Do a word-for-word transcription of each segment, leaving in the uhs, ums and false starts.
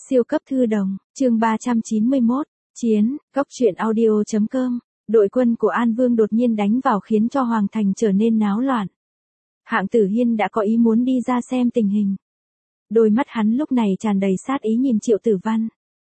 Siêu cấp thư đồng, chương ba trăm chín mươi mốt, chiến, góc truyện audio.com, đội quân của An Vương đột nhiên đánh vào khiến cho Hoàng Thành trở nên náo loạn. Hạng Tử Hiên đã có ý muốn đi ra xem tình hình. Đôi mắt hắn lúc này tràn đầy sát ý nhìn Triệu Tử Văn.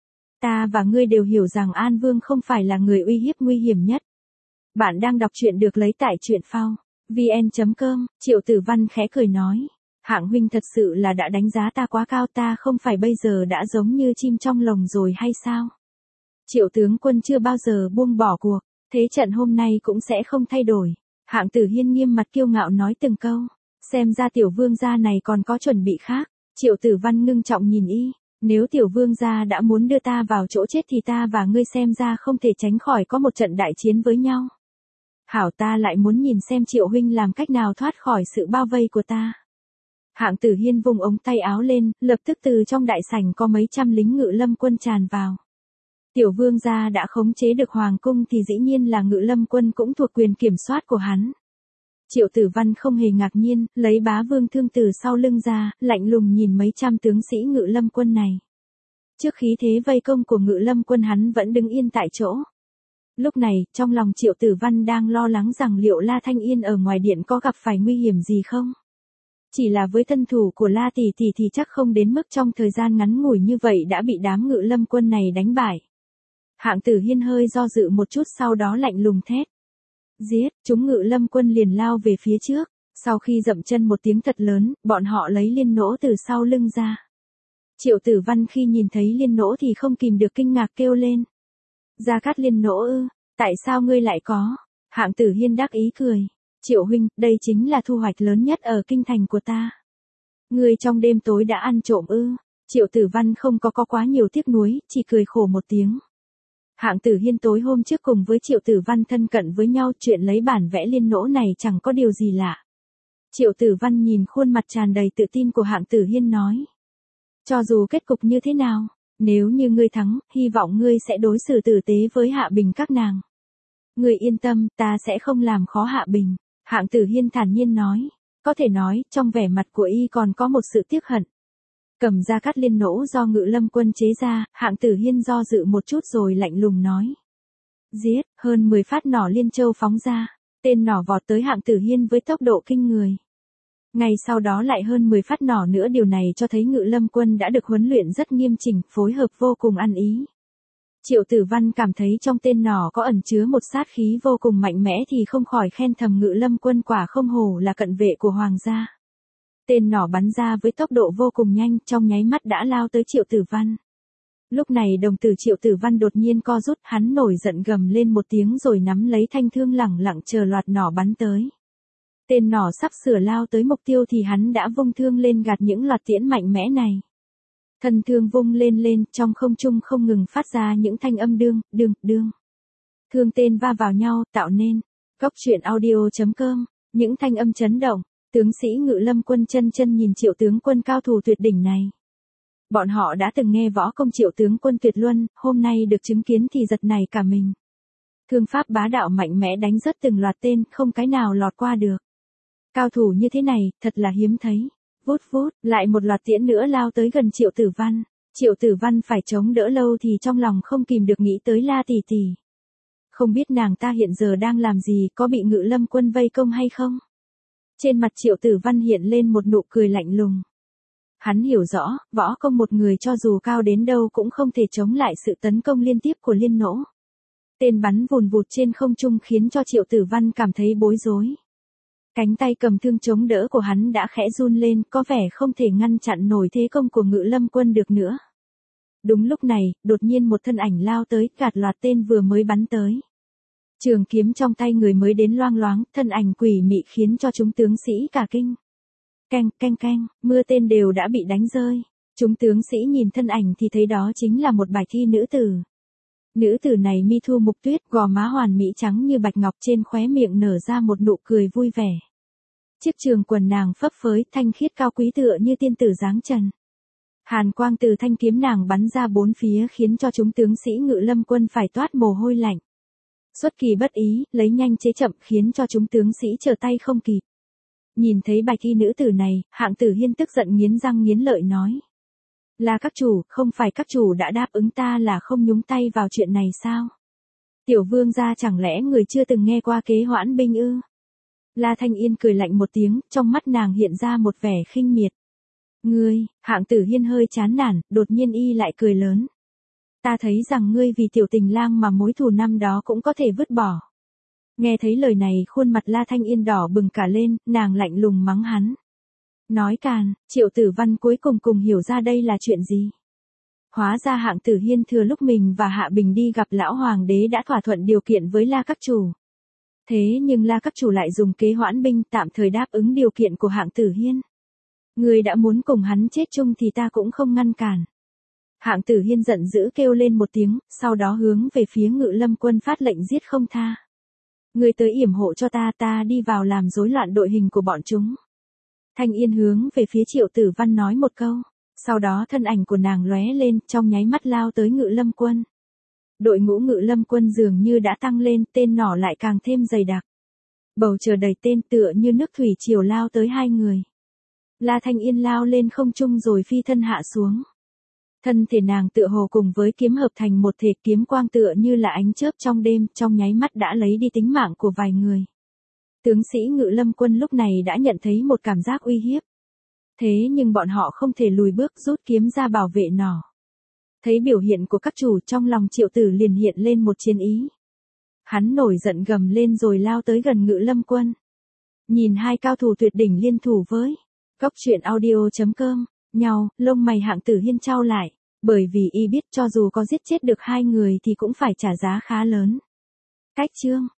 Ta và ngươi đều hiểu rằng An Vương không phải là người uy hiếp nguy hiểm nhất. Bạn đang đọc truyện được lấy tại truyện phao, vn chấm com, Triệu Tử Văn khẽ cười nói. Hạng huynh thật sự là đã đánh giá ta quá cao, ta không phải bây giờ đã giống như chim trong lồng rồi hay sao? Triệu tướng quân chưa bao giờ buông bỏ cuộc, thế trận hôm nay cũng sẽ không thay đổi. Hạng Tử Hiên nghiêm mặt kiêu ngạo nói từng câu, xem ra tiểu vương gia này còn có chuẩn bị khác. Triệu Tử Văn ngưng trọng nhìn y, nếu tiểu vương gia đã muốn đưa ta vào chỗ chết thì ta và ngươi xem ra không thể tránh khỏi có một trận đại chiến với nhau. Hảo, ta lại muốn nhìn xem Triệu huynh làm cách nào thoát khỏi sự bao vây của ta. Hạng Tử Hiên vùng ống tay áo lên, lập tức từ trong đại sảnh có mấy trăm lính Ngự Lâm quân tràn vào. Tiểu vương gia đã khống chế được hoàng cung thì dĩ nhiên là Ngự Lâm quân cũng thuộc quyền kiểm soát của hắn. Triệu Tử Văn không hề ngạc nhiên, lấy bá vương thương từ sau lưng ra, lạnh lùng nhìn mấy trăm tướng sĩ Ngự Lâm quân này. Trước khí thế vây công của Ngự Lâm quân hắn vẫn đứng yên tại chỗ. Lúc này, trong lòng Triệu Tử Văn đang lo lắng rằng liệu La Thanh Yên ở ngoài điện có gặp phải nguy hiểm gì không? Chỉ là với thân thủ của La tỷ tỷ thì chắc không đến mức trong thời gian ngắn ngủi như vậy đã bị đám Ngự Lâm quân này đánh bại. Hạng Tử Hiên hơi do dự một chút sau đó lạnh lùng thét. Giết, chúng Ngự Lâm quân liền lao về phía trước, sau khi dậm chân một tiếng thật lớn, bọn họ lấy liên nỗ từ sau lưng ra. Triệu Tử Văn khi nhìn thấy liên nỗ thì không kìm được kinh ngạc kêu lên. Gia Cát Liên nỗ ư, tại sao ngươi lại có? Hạng Tử Hiên đắc ý cười. Triệu huynh, đây chính là thu hoạch lớn nhất ở kinh thành của ta. Ngươi trong đêm tối đã ăn trộm ư? Triệu Tử Văn không có có quá nhiều tiếc nuối, chỉ cười khổ một tiếng. Hạng Tử Hiên tối hôm trước cùng với Triệu Tử Văn thân cận với nhau, chuyện lấy bản vẽ liên nỗ này chẳng có điều gì lạ. Triệu Tử Văn nhìn khuôn mặt tràn đầy tự tin của Hạng Tử Hiên nói. Cho dù kết cục như thế nào, nếu như ngươi thắng, hy vọng ngươi sẽ đối xử tử tế với Hạ Bình các nàng. Ngươi yên tâm, ta sẽ không làm khó Hạ Bình. Hạng Tử Hiên thản nhiên nói, có thể nói, trong vẻ mặt của y còn có một sự tiếc hận. Cầm Gia Cát Liên nỗ do Ngự Lâm quân chế ra, Hạng Tử Hiên do dự một chút rồi lạnh lùng nói. Giết, hơn mười phát nỏ liên châu phóng ra, tên nỏ vọt tới Hạng Tử Hiên với tốc độ kinh người. Ngay sau đó lại hơn mười phát nỏ nữa, điều này cho thấy Ngự Lâm quân đã được huấn luyện rất nghiêm chỉnh, phối hợp vô cùng ăn ý. Triệu Tử Văn cảm thấy trong tên nỏ có ẩn chứa một sát khí vô cùng mạnh mẽ thì không khỏi khen thầm Ngự Lâm quân quả không hổ là cận vệ của hoàng gia. Tên nỏ bắn ra với tốc độ vô cùng nhanh, trong nháy mắt đã lao tới Triệu Tử Văn. Lúc này đồng tử Triệu Tử Văn đột nhiên co rút, hắn nổi giận gầm lên một tiếng rồi nắm lấy thanh thương lẳng lặng chờ loạt nỏ bắn tới. Tên nỏ sắp sửa lao tới mục tiêu thì hắn đã vung thương lên gạt những loạt tiễn mạnh mẽ này. Thân thương vung lên lên, trong không trung không ngừng phát ra những thanh âm đương, đương, đương. Thương tên va vào nhau, tạo nên góc truyện audio.com, những thanh âm chấn động. Tướng sĩ Ngự Lâm quân chân chân nhìn Triệu tướng quân cao thủ tuyệt đỉnh này. Bọn họ đã từng nghe võ công Triệu tướng quân tuyệt luân, hôm nay được chứng kiến thì giật nảy cả mình. Thương pháp bá đạo mạnh mẽ đánh rớt từng loạt tên, không cái nào lọt qua được. Cao thủ như thế này, thật là hiếm thấy. Vút vút, lại một loạt tiễn nữa lao tới gần Triệu Tử Văn. Triệu Tử Văn phải chống đỡ lâu thì trong lòng không kìm được nghĩ tới La tỷ tỷ. Không biết nàng ta hiện giờ đang làm gì, có bị Ngự Lâm quân vây công hay không? Trên mặt Triệu Tử Văn hiện lên một nụ cười lạnh lùng. Hắn hiểu rõ, võ công một người cho dù cao đến đâu cũng không thể chống lại sự tấn công liên tiếp của liên nỗ. Tên bắn vùn vụt trên không trung khiến cho Triệu Tử Văn cảm thấy bối rối. Cánh tay cầm thương chống đỡ của hắn đã khẽ run lên, có vẻ không thể ngăn chặn nổi thế công của Ngự Lâm quân được nữa. Đúng lúc này, đột nhiên một thân ảnh lao tới, gạt loạt tên vừa mới bắn tới. Trường kiếm trong tay người mới đến loang loáng, thân ảnh quỷ mị khiến cho chúng tướng sĩ cả kinh. Keng, keng keng, mưa tên đều đã bị đánh rơi. Chúng tướng sĩ nhìn thân ảnh thì thấy đó chính là một bài thi nữ tử. Nữ tử này mi thu mục tuyết, gò má hoàn mỹ trắng như bạch ngọc, trên khóe miệng nở ra một nụ cười vui vẻ. Chiếc trường quần nàng phấp phới, thanh khiết cao quý tựa như tiên tử dáng trần. Hàn quang từ thanh kiếm nàng bắn ra bốn phía khiến cho chúng tướng sĩ Ngự Lâm quân phải toát mồ hôi lạnh. Xuất kỳ bất ý, lấy nhanh chế chậm khiến cho chúng tướng sĩ trở tay không kịp. Nhìn thấy bạch y nữ tử này, Hạng Tử Hiên tức giận nghiến răng nghiến lợi nói. Là các chủ, không phải các chủ đã đáp ứng ta là không nhúng tay vào chuyện này sao? Tiểu vương gia chẳng lẽ người chưa từng nghe qua kế hoãn binh ư? La Thanh Yên cười lạnh một tiếng, trong mắt nàng hiện ra một vẻ khinh miệt. Ngươi, Hạng Tử Hiên hơi chán nản, đột nhiên y lại cười lớn. Ta thấy rằng ngươi vì tiểu tình lang mà mối thù năm đó cũng có thể vứt bỏ. Nghe thấy lời này khuôn mặt La Thanh Yên đỏ bừng cả lên, nàng lạnh lùng mắng hắn. Nói càn, Triệu Tử Văn cuối cùng cùng hiểu ra đây là chuyện gì. Hóa ra Hạng Tử Hiên thừa lúc mình và Hạ Bình đi gặp lão hoàng đế đã thỏa thuận điều kiện với La các chủ. Thế nhưng La các chủ lại dùng kế hoãn binh tạm thời đáp ứng điều kiện của Hạng Tử Hiên. Người đã muốn cùng hắn chết chung thì ta cũng không ngăn cản. Hạng Tử Hiên giận dữ kêu lên một tiếng, sau đó hướng về phía Ngự Lâm quân phát lệnh giết không tha. Người tới yểm hộ cho ta, ta đi vào làm rối loạn đội hình của bọn chúng. Thanh Yên hướng về phía Triệu Tử Văn nói một câu, sau đó thân ảnh của nàng lóe lên, trong nháy mắt lao tới Ngự Lâm quân. Đội ngũ Ngự Lâm quân dường như đã tăng lên, tên nỏ lại càng thêm dày đặc. Bầu trời đầy tên tựa như nước thủy triều lao tới hai người. La Thanh Yên lao lên không trung rồi phi thân hạ xuống. Thân thể nàng tựa hồ cùng với kiếm hợp thành một thể, kiếm quang tựa như là ánh chớp trong đêm, trong nháy mắt đã lấy đi tính mạng của vài người. Tướng sĩ Ngự Lâm quân lúc này đã nhận thấy một cảm giác uy hiếp. Thế nhưng bọn họ không thể lùi bước, rút kiếm ra bảo vệ nỏ. Thấy biểu hiện của các chủ, trong lòng Triệu Tử liền hiện lên một chiến ý. Hắn nổi giận gầm lên rồi lao tới gần Ngự Lâm quân. Nhìn hai cao thủ tuyệt đỉnh liên thủ với Cốc truyện audio chấm com nhau, lông mày Hạng Tử Hiên chau lại, bởi vì y biết cho dù có giết chết được hai người thì cũng phải trả giá khá lớn. Cách chương